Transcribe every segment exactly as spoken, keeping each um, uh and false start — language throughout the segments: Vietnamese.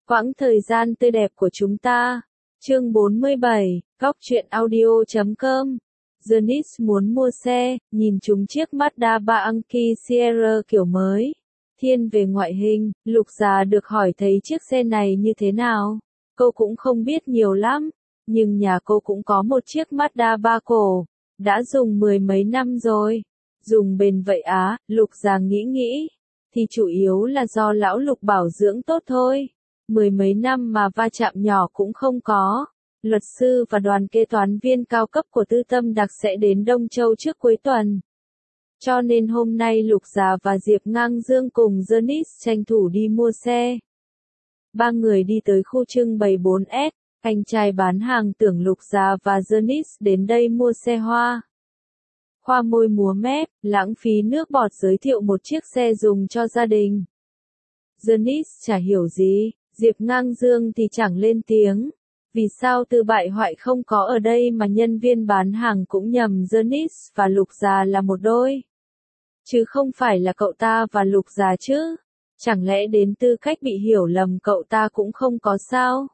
Quãng thời gian tươi đẹp của chúng ta. Chương bốn mươi bảy, góc truyện audio chấm com. Janice muốn mua xe, nhìn chúng chiếc Mazda ba Anki Sierra kiểu mới. Thiên về ngoại hình, Lục Già được hỏi thấy chiếc xe này như thế nào. Cô cũng không biết nhiều lắm, nhưng nhà cô cũng có một chiếc Mazda ba cổ, đã dùng mười mấy năm rồi. Dùng bền vậy á, Lục Già nghĩ nghĩ, thì chủ yếu là do lão Lục bảo dưỡng tốt thôi. Mười mấy năm mà va chạm nhỏ cũng không có. Luật sư và đoàn kế toán viên cao cấp của Tư Tâm Đặc sẽ đến Đông Châu trước cuối tuần. Cho nên hôm nay Lục Già và Diệp Ngang Dương cùng Janice tranh thủ đi mua xe. Ba người đi tới khu trưng bày bốn S, anh trai bán hàng tưởng Lục Già và Janice đến đây mua xe hoa. Khoa môi múa mép, lãng phí nước bọt giới thiệu một chiếc xe dùng cho gia đình. Janice chả hiểu gì, Diệp Ngang Dương thì chẳng lên tiếng. Vì sao Tư Bại Hoại không có ở đây mà nhân viên bán hàng cũng nhầm Janice và Lục Già là một đôi? Chứ không phải là cậu ta và Lục Già chứ? Chẳng lẽ đến tư cách bị hiểu lầm cậu ta cũng không có sao?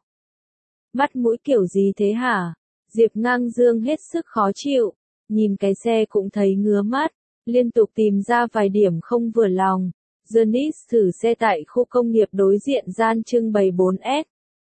Mắt mũi kiểu gì thế hả? Diệp Ngang Dương hết sức khó chịu, nhìn cái xe cũng thấy ngứa mắt, liên tục tìm ra vài điểm không vừa lòng. Janice thử xe tại khu công nghiệp đối diện gian trưng bày bốn S.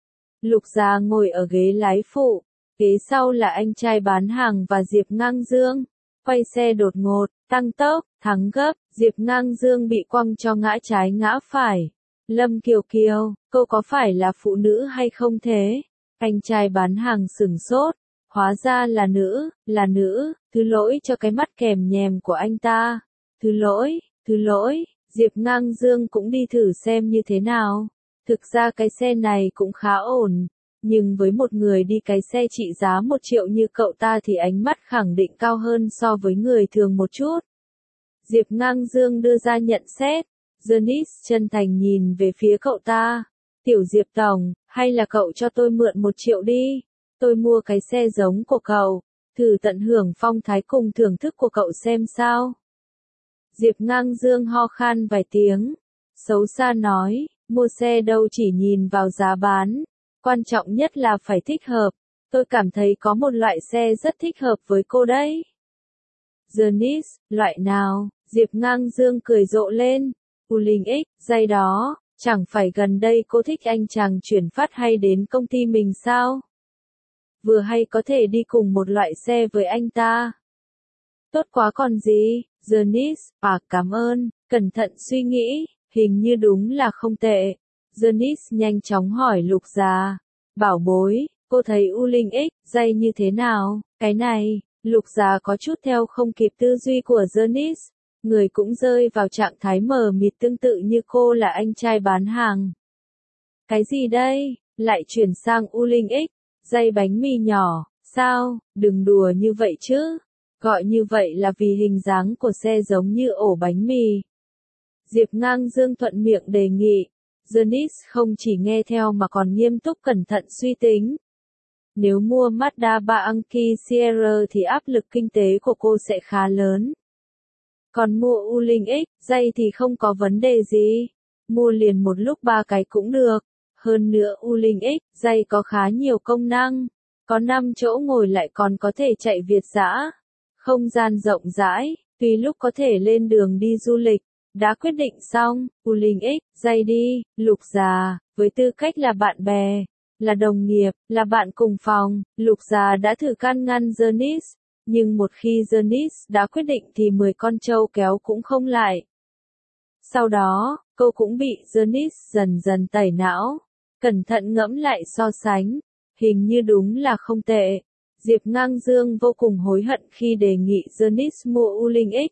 Lục Già ngồi ở ghế lái phụ, ghế sau là anh trai bán hàng và Diệp Ngang Dương. Quay xe đột ngột, tăng tốc, thắng gấp, Diệp Ngang Dương bị quăng cho ngã trái ngã phải. Lâm Kiều Kiều, cô có phải là phụ nữ hay không thế? Anh trai bán hàng sửng sốt, hóa ra là nữ, là nữ, thứ lỗi cho cái mắt kèm nhèm của anh ta. Thứ lỗi, thứ lỗi, Diệp Ngang Dương cũng đi thử xem như thế nào. Thực ra cái xe này cũng khá ổn, nhưng với một người đi cái xe trị giá một triệu như cậu ta thì ánh mắt khẳng định cao hơn so với người thường một chút. Diệp Ngang Dương đưa ra nhận xét, Janice chân thành nhìn về phía cậu ta. Tiểu Diệp Tổng, hay là cậu cho tôi mượn một triệu đi, tôi mua cái xe giống của cậu, thử tận hưởng phong thái cùng thưởng thức của cậu xem sao. Diệp Ngang Dương ho khan vài tiếng, xấu xa nói, mua xe đâu chỉ nhìn vào giá bán, quan trọng nhất là phải thích hợp, tôi cảm thấy có một loại xe rất thích hợp với cô đấy. Janice, loại nào? Diệp Ngang Dương cười rộ lên, U Linh X, dây đó, chẳng phải gần đây cô thích anh chàng chuyển phát hay đến công ty mình sao? Vừa hay có thể đi cùng một loại xe với anh ta. Tốt quá còn gì, Janice, à cảm ơn, cẩn thận suy nghĩ, hình như đúng là không tệ. Janice nhanh chóng hỏi Lục Già, bảo bối, cô thấy U Linh X, dây như thế nào? Cái này, Lục Già có chút theo không kịp tư duy của Janice, người cũng rơi vào trạng thái mờ mịt tương tự như cô là anh trai bán hàng. Cái gì đây, lại chuyển sang U Linh X, dây bánh mì nhỏ, sao, đừng đùa như vậy chứ, gọi như vậy là vì hình dáng của xe giống như ổ bánh mì. Diệp Ngang Dương thuận miệng đề nghị, Janice không chỉ nghe theo mà còn nghiêm túc cẩn thận suy tính. Nếu mua Mazda ba Anki Sierra thì áp lực kinh tế của cô sẽ khá lớn. Còn mua U Linh X, dây thì không có vấn đề gì. Mua liền một lúc ba cái cũng được. Hơn nữa U Linh X, dây có khá nhiều công năng. Có năm chỗ ngồi lại còn có thể chạy Việt dã. Không gian rộng rãi, tùy lúc có thể lên đường đi du lịch. Đã quyết định xong, U Linh X, dây đi, Lục Già, với tư cách là bạn bè, là đồng nghiệp, là bạn cùng phòng, Lục Già đã thử can ngăn Janice. Nhưng một khi Janice đã quyết định thì mười con trâu kéo cũng không lại. Sau đó, cô cũng bị Janice dần dần tẩy não. Cẩn thận ngẫm lại so sánh, hình như đúng là không tệ. Diệp Ngang Dương vô cùng hối hận khi đề nghị Janice mua U Linh X.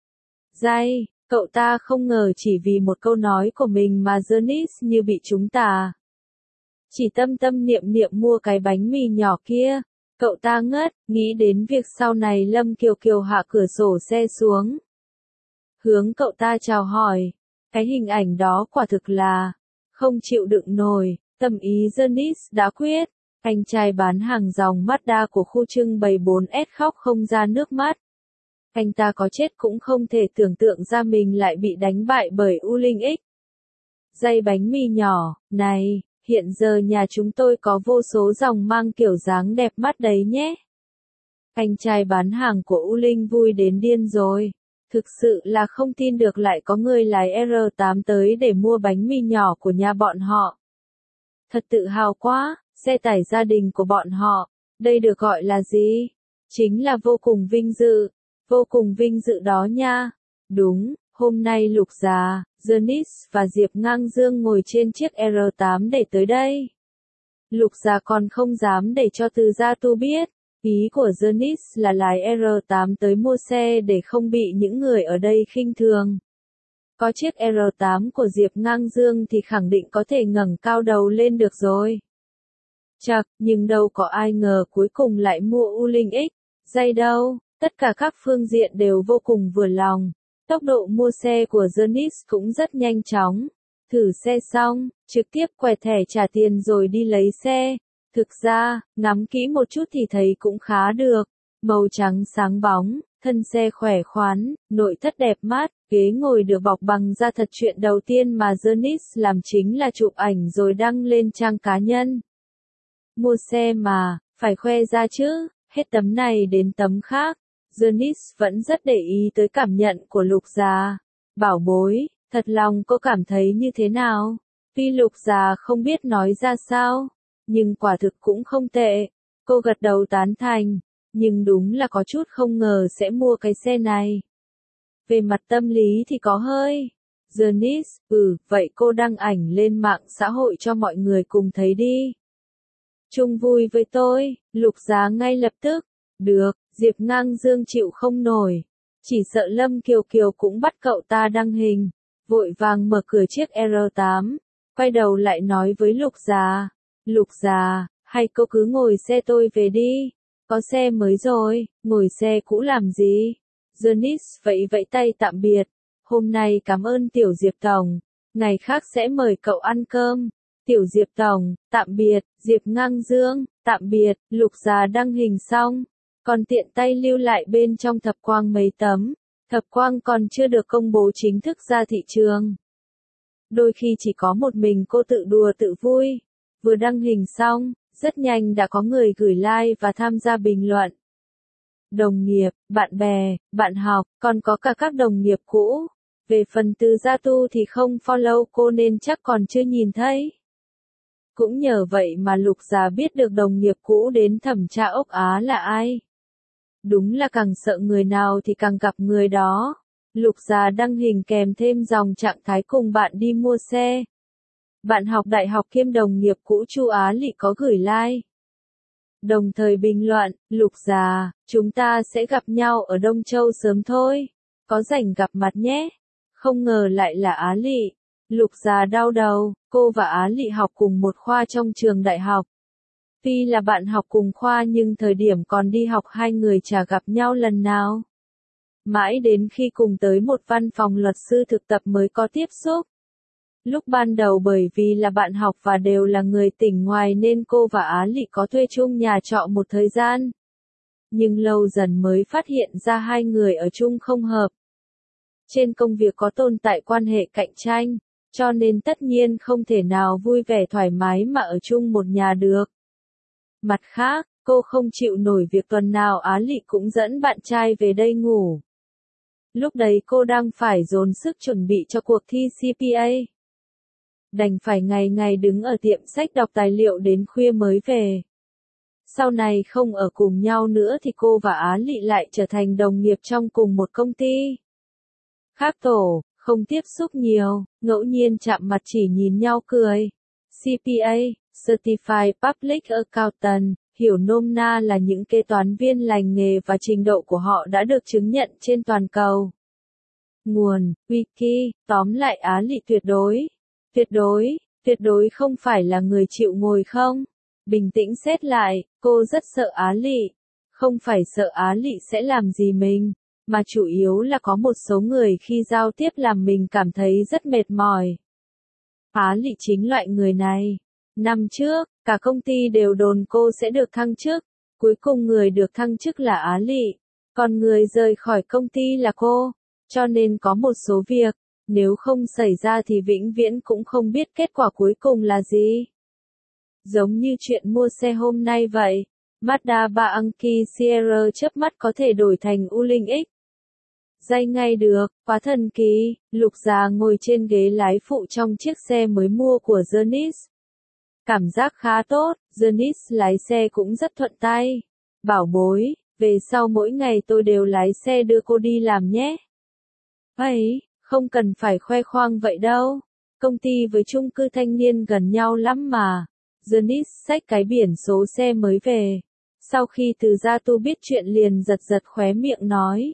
Dây, cậu ta không ngờ chỉ vì một câu nói của mình mà Janice như bị trúng tà. Chỉ tâm tâm niệm niệm mua cái bánh mì nhỏ kia. Cậu ta ngất, nghĩ đến việc sau này Lâm Kiều Kiều hạ cửa sổ xe xuống. Hướng cậu ta chào hỏi. Cái hình ảnh đó quả thực là không chịu đựng nổi. Tâm ý Janice đã quyết. Anh trai bán hàng dòng Mazda của khu trưng bày bốn S khóc không ra nước mắt. Anh ta có chết cũng không thể tưởng tượng ra mình lại bị đánh bại bởi U Linh X. Dây bánh mì nhỏ, này, hiện giờ nhà chúng tôi có vô số dòng mang kiểu dáng đẹp mắt đấy nhé. Anh trai bán hàng của U Linh vui đến điên rồi. Thực sự là không tin được lại có người lái R tám tới để mua bánh mì nhỏ của nhà bọn họ. Thật tự hào quá, xe tải gia đình của bọn họ, đây được gọi là gì? Chính là vô cùng vinh dự, vô cùng vinh dự đó nha. Đúng, hôm nay Lục Già, Janice và Diệp Ngang Dương ngồi trên chiếc R tám để tới đây. Lục Già còn không dám để cho Từ Gia Tu biết. Ý của Janice là lái R tám tới mua xe để không bị những người ở đây khinh thường. Có chiếc R tám của Diệp Ngang Dương thì khẳng định có thể ngẩng cao đầu lên được rồi. Chậc, nhưng đâu có ai ngờ cuối cùng lại mua U Linh X, dây đâu, tất cả các phương diện đều vô cùng vừa lòng. Tốc độ mua xe của Janice cũng rất nhanh chóng. Thử xe xong, trực tiếp quẹt thẻ trả tiền rồi đi lấy xe. Thực ra, ngắm kỹ một chút thì thấy cũng khá được. Màu trắng sáng bóng, thân xe khỏe khoắn, nội thất đẹp mắt, ghế ngồi được bọc bằng da thật. Chuyện đầu tiên mà Janice làm chính là chụp ảnh rồi đăng lên trang cá nhân. Mua xe mà, phải khoe ra chứ, hết tấm này đến tấm khác. Janice vẫn rất để ý tới cảm nhận của Lục Già. Bảo bối, thật lòng cô cảm thấy như thế nào? Tuy Lục Già không biết nói ra sao, nhưng quả thực cũng không tệ. Cô gật đầu tán thành, nhưng đúng là có chút không ngờ sẽ mua cái xe này. Về mặt tâm lý thì có hơi. Janice, ừ, vậy cô đăng ảnh lên mạng xã hội cho mọi người cùng thấy đi. Chung vui với tôi, Lục Già ngay lập tức. Được, Diệp Ngang Dương chịu không nổi. Chỉ sợ Lâm Kiều Kiều cũng bắt cậu ta đăng hình. Vội vàng mở cửa chiếc R tám, quay đầu lại nói với Lục Già. Lục Già, hay cô cứ ngồi xe tôi về đi. Có xe mới rồi, ngồi xe cũ làm gì? Janice vẫy vẫy tay tạm biệt. Hôm nay cảm ơn Tiểu Diệp Tổng. Ngày khác sẽ mời cậu ăn cơm. Tiểu Diệp Tổng, tạm biệt. Diệp Ngang Dương, tạm biệt. Lục Già đăng hình xong. Còn tiện tay lưu lại bên trong thập quang mấy tấm. Thập quang còn chưa được công bố chính thức ra thị trường. Đôi khi chỉ có một mình cô tự đùa tự vui. Vừa đăng hình xong, rất nhanh đã có người gửi like và tham gia bình luận. Đồng nghiệp, bạn bè, bạn học, còn có cả các đồng nghiệp cũ. Về phần Từ Gia Tu thì không follow cô nên chắc còn chưa nhìn thấy. Cũng nhờ vậy mà Lục Già biết được đồng nghiệp cũ đến thẩm tra ốc Á là ai. Đúng là càng sợ người nào thì càng gặp người đó. Lục Già đăng hình kèm thêm dòng trạng thái cùng bạn đi mua xe. Bạn học đại học kiêm đồng nghiệp cũ Chu Á Lị có gửi like. Đồng thời bình luận, Lục Già, chúng ta sẽ gặp nhau ở Đông Châu sớm thôi. Có rảnh gặp mặt nhé. Không ngờ lại là Á Lị. Lục Già đau đầu, cô và Á Lị học cùng một khoa trong trường đại học. Tuy là bạn học cùng khoa nhưng thời điểm còn đi học hai người chả gặp nhau lần nào. Mãi đến khi cùng tới một văn phòng luật sư thực tập mới có tiếp xúc. Lúc ban đầu bởi vì là bạn học và đều là người tỉnh ngoài nên cô và Á Lị có thuê chung nhà trọ một thời gian. Nhưng lâu dần mới phát hiện ra hai người ở chung không hợp. Trên công việc có tồn tại quan hệ cạnh tranh, cho nên tất nhiên không thể nào vui vẻ thoải mái mà ở chung một nhà được. Mặt khác, cô không chịu nổi việc tuần nào Á Lị cũng dẫn bạn trai về đây ngủ. Lúc đấy cô đang phải dồn sức chuẩn bị cho cuộc thi C P A. Đành phải ngày ngày đứng ở tiệm sách đọc tài liệu đến khuya mới về. Sau này không ở cùng nhau nữa thì cô và Á Lị lại trở thành đồng nghiệp trong cùng một công ty. Khác tổ, không tiếp xúc nhiều, ngẫu nhiên chạm mặt chỉ nhìn nhau cười. C P A, Certified Public Accountant, hiểu nôm na là những kế toán viên lành nghề và trình độ của họ đã được chứng nhận trên toàn cầu. Nguồn, Wiki, tóm lại Á Lị tuyệt đối. Tuyệt đối, tuyệt đối không phải là người chịu ngồi không. Bình tĩnh xét lại, cô rất sợ Á Lị. Không phải sợ Á Lị sẽ làm gì mình, mà chủ yếu là có một số người khi giao tiếp làm mình cảm thấy rất mệt mỏi. Á Lị chính loại người này. Năm trước, cả công ty đều đồn cô sẽ được thăng chức. Cuối cùng người được thăng chức là Á Lị. Còn người rời khỏi công ty là cô. Cho nên có một số việc, nếu không xảy ra thì vĩnh viễn cũng không biết kết quả cuối cùng là gì. Giống như chuyện mua xe hôm nay vậy, Mazda ba Anki Sierra chớp mắt có thể đổi thành U Linh X. Dây ngay được, quá thần kỳ, Lục Già ngồi trên ghế lái phụ trong chiếc xe mới mua của Janice. Cảm giác khá tốt, Janice lái xe cũng rất thuận tay. Bảo bối, về sau mỗi ngày tôi đều lái xe đưa cô đi làm nhé. Ấy, không cần phải khoe khoang vậy đâu. Công ty với chung cư thanh niên gần nhau lắm mà. Janice xách cái biển số xe mới về. Sau khi Từ Gia Tu biết chuyện liền giật giật khóe miệng nói.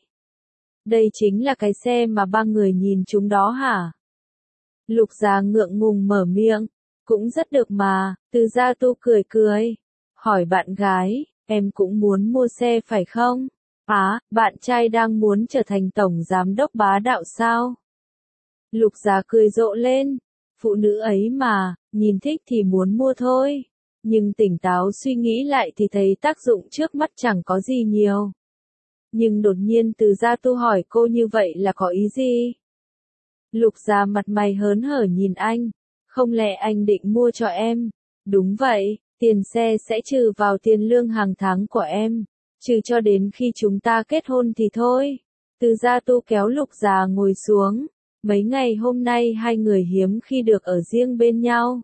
Đây chính là cái xe mà ba người nhìn chúng đó hả? Lục Già ngượng ngùng mở miệng. Cũng rất được mà, Từ Gia Tu cười cười. Hỏi bạn gái, em cũng muốn mua xe phải không? Á, à, bạn trai đang muốn trở thành tổng giám đốc bá đạo sao? Lục Già cười rộ lên. Phụ nữ ấy mà, nhìn thích thì muốn mua thôi. Nhưng tỉnh táo suy nghĩ lại thì thấy tác dụng trước mắt chẳng có gì nhiều. Nhưng đột nhiên Từ Gia Tu hỏi cô như vậy là có ý gì? Lục Già mặt mày hớn hở nhìn anh. Không lẽ anh định mua cho em? Đúng vậy, tiền xe sẽ trừ vào tiền lương hàng tháng của em. Trừ cho đến khi chúng ta kết hôn thì thôi. Từ Gia Tu kéo Lục Già ngồi xuống. Mấy ngày hôm nay hai người hiếm khi được ở riêng bên nhau.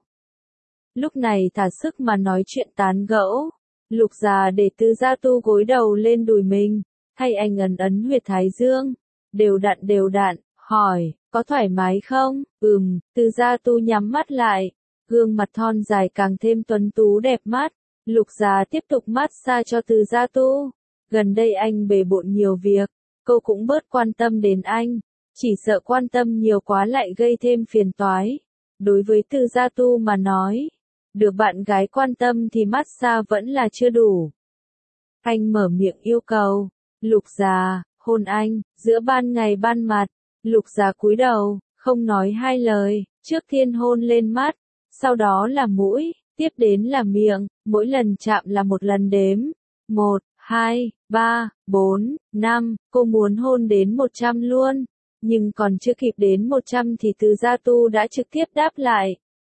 Lúc này thả sức mà nói chuyện tán gẫu. Lục Già để Từ Gia Tu gối đầu lên đùi mình. Hay anh ấn ấn huyệt thái dương. Đều đặn đều đặn, hỏi, có thoải mái không? Ừm, Từ Gia Tu nhắm mắt lại. Gương mặt thon dài càng thêm tuấn tú đẹp mắt. Lục Già tiếp tục massage cho Từ Gia Tu. Gần đây anh bề bộn nhiều việc. Cô cũng bớt quan tâm đến anh. Chỉ sợ quan tâm nhiều quá lại gây thêm phiền toái. Đối với Từ Gia Tu mà nói. Được bạn gái quan tâm thì massage vẫn là chưa đủ. Anh mở miệng yêu cầu. Lục Già, hôn anh, giữa ban ngày ban mặt. Lục Già cúi đầu, không nói hai lời, trước tiên hôn lên mắt, sau đó là mũi, tiếp đến là miệng, mỗi lần chạm là một lần đếm. Một, hai, ba, bốn, năm, cô muốn hôn đến một trăm luôn. Nhưng còn chưa kịp đến một trăm thì Từ Gia Tu đã trực tiếp đáp lại.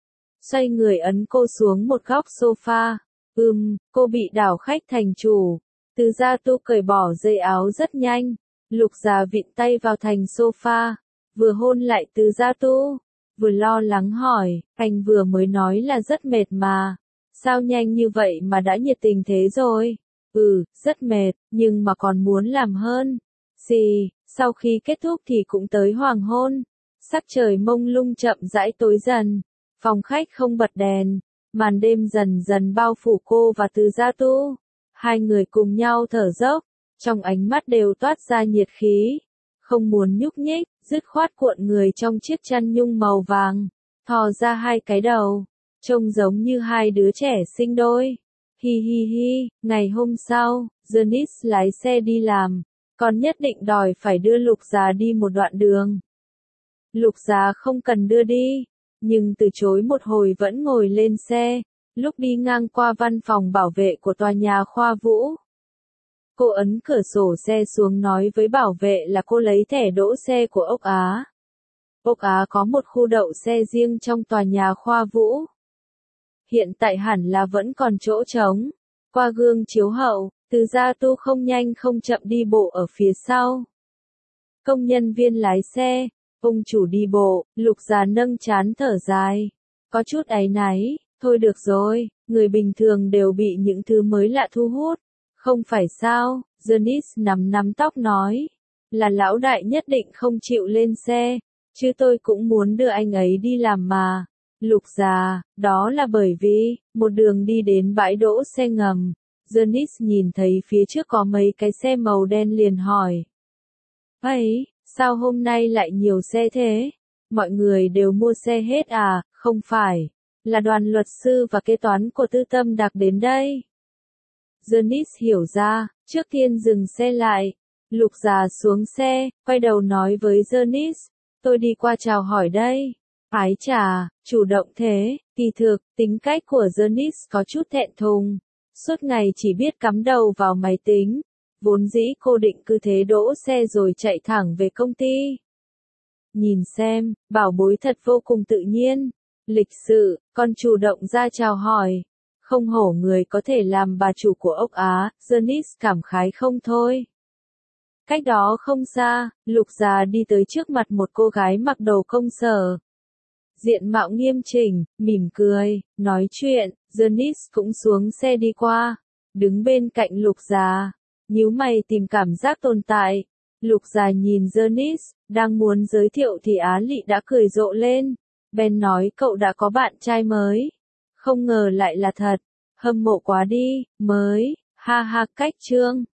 Xoay người ấn cô xuống một góc sofa. Ừm, cô bị đảo khách thành chủ. Từ Gia Tu cởi bỏ dây áo rất nhanh. Lục Già vịn tay vào thành sofa. Vừa hôn lại Từ Gia Tu. Vừa lo lắng hỏi, anh vừa mới nói là rất mệt mà. Sao nhanh như vậy mà đã nhiệt tình thế rồi? Ừ, rất mệt, nhưng mà còn muốn làm hơn. Xì, sau khi kết thúc thì cũng tới hoàng hôn. Sắc trời mông lung chậm rãi tối dần. Phòng khách không bật đèn. Màn đêm dần dần bao phủ cô và Từ Gia Tu. Hai người cùng nhau thở dốc. Trong ánh mắt đều toát ra nhiệt khí. Không muốn nhúc nhích, dứt khoát cuộn người trong chiếc chăn nhung màu vàng. Thò ra hai cái đầu. Trông giống như hai đứa trẻ sinh đôi. Hi hi hi, ngày hôm sau, Janice lái xe đi làm. Còn nhất định đòi phải đưa Lục Già đi một đoạn đường. Lục Già không cần đưa đi. Nhưng từ chối một hồi vẫn ngồi lên xe. Lúc đi ngang qua văn phòng bảo vệ của tòa nhà Khoa Vũ. Cô ấn cửa sổ xe xuống nói với bảo vệ là cô lấy thẻ đỗ xe của Ốc Á. Ốc Á có một khu đậu xe riêng trong tòa nhà Khoa Vũ. Hiện tại hẳn là vẫn còn chỗ trống. Qua gương chiếu hậu, Từ Gia Tu không nhanh không chậm đi bộ ở phía sau. Công nhân viên lái xe, ông chủ đi bộ, Lục Già nâng trán thở dài. Có chút áy náy, thôi được rồi, người bình thường đều bị những thứ mới lạ thu hút. Không phải sao, Janice nắm nắm tóc nói. Là lão đại nhất định không chịu lên xe, chứ tôi cũng muốn đưa anh ấy đi làm mà. Lục Già, đó là bởi vì, một đường đi đến bãi đỗ xe ngầm. Janice nhìn thấy phía trước có mấy cái xe màu đen liền hỏi. Ấy, sao hôm nay lại nhiều xe thế? Mọi người đều mua xe hết à? Không phải, là đoàn luật sư và kế toán của Tư Tâm Đặc đến đây. Janice hiểu ra, trước tiên dừng xe lại. Lục Già xuống xe, quay đầu nói với Janice, tôi đi qua chào hỏi đây. Ái chà, chủ động thế, kỳ thực, tính cách của Janice có chút thẹn thùng. Suốt ngày chỉ biết cắm đầu vào máy tính. Vốn dĩ cô định cứ thế đỗ xe rồi chạy thẳng về công ty. Nhìn xem, bảo bối thật vô cùng tự nhiên. Lịch sự, còn chủ động ra chào hỏi. Không hổ người có thể làm bà chủ của ốc Á, Janice cảm khái không thôi. Cách đó không xa, Lục già đi tới trước mặt một cô gái mặc đồ công sở. Diện mạo nghiêm chỉnh, mỉm cười, nói chuyện, Janice cũng xuống xe đi qua, đứng bên cạnh Lục già, nhíu mày tìm cảm giác tồn tại. Lục già nhìn Janice, đang muốn giới thiệu thì Á Lị đã cười rộ lên. Ben nói cậu đã có bạn trai mới. Không ngờ lại là thật. Hâm mộ quá đi, mới, ha ha cách trương.